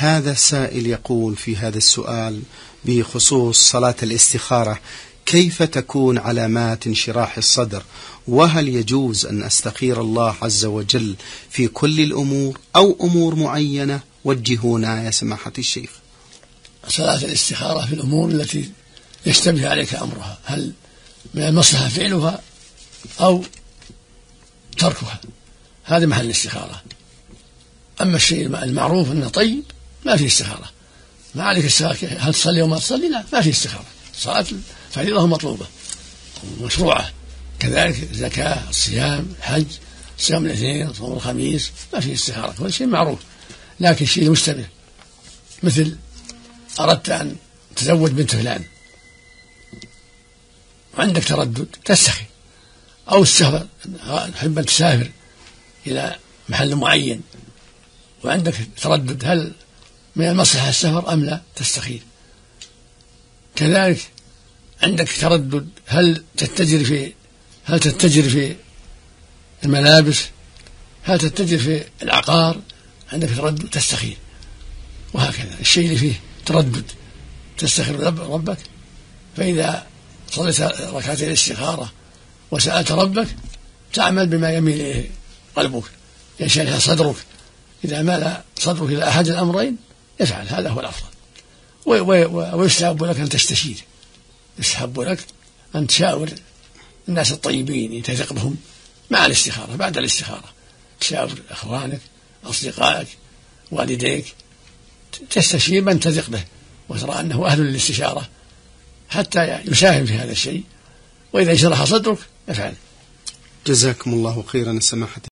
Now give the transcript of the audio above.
هذا سائل يقول في هذا السؤال بخصوص صلاة الاستخارة: كيف تكون علامات انشراح الصدر؟ وهل يجوز أن أستخير الله عز وجل في كل الأمور أو أمور معينة؟ وجهونا يا سماحة الشيخ. صلاة الاستخارة في الأمور التي يشتبه عليك أمرها، هل من المصلحة فعلها أو تركها، هذا محل الاستخارة. أما الشيء المعروف أنه طيب ما فيه استخارة، ما عليك استخارة هل تصلي وما تصلي، لا ما فيه استخارة. صلاة فريضة مطلوبة ومشروعة، كذلك الزكاة، الصيام، الحج، صيام الاثنين، صوم الخميس، ما فيه استخارة، كل شيء معروف. لكن شيء مشتبه مثل أردت أن تزوج بنت فلان وعندك تردد تستخير، أو السفر، تحب أن تسافر إلى محل معين وعندك تردد هل من المصلحة السفر أم لا، تستخير. كذلك عندك تردد هل تتجر في الملابس، هل تتجر في العقار، عندك تردد تستخير. وهكذا الشيء اللي فيه تردد تستخير ربك. فإذا صليت ركعتي الاستخارة وسألت ربك تعمل بما يميل إليه قلبك، ينشرح صدرك. إذا مال صدرك إلى أحد الأمرين افعل، هذا هو الأفضل. ويستحب لك أن تستشير، يستحب لك أن تشاور الناس الطيبين تثق بهم مع الاستخارة. بعد الاستخارة تشاور أخوانك، أصدقائك، والديك، تستشير من تثق به وترى أنه أهل للاستشارة حتى يساهم في هذا الشيء. وإذا انشرح صدرك افعل. جزاكم الله خيرا سماحة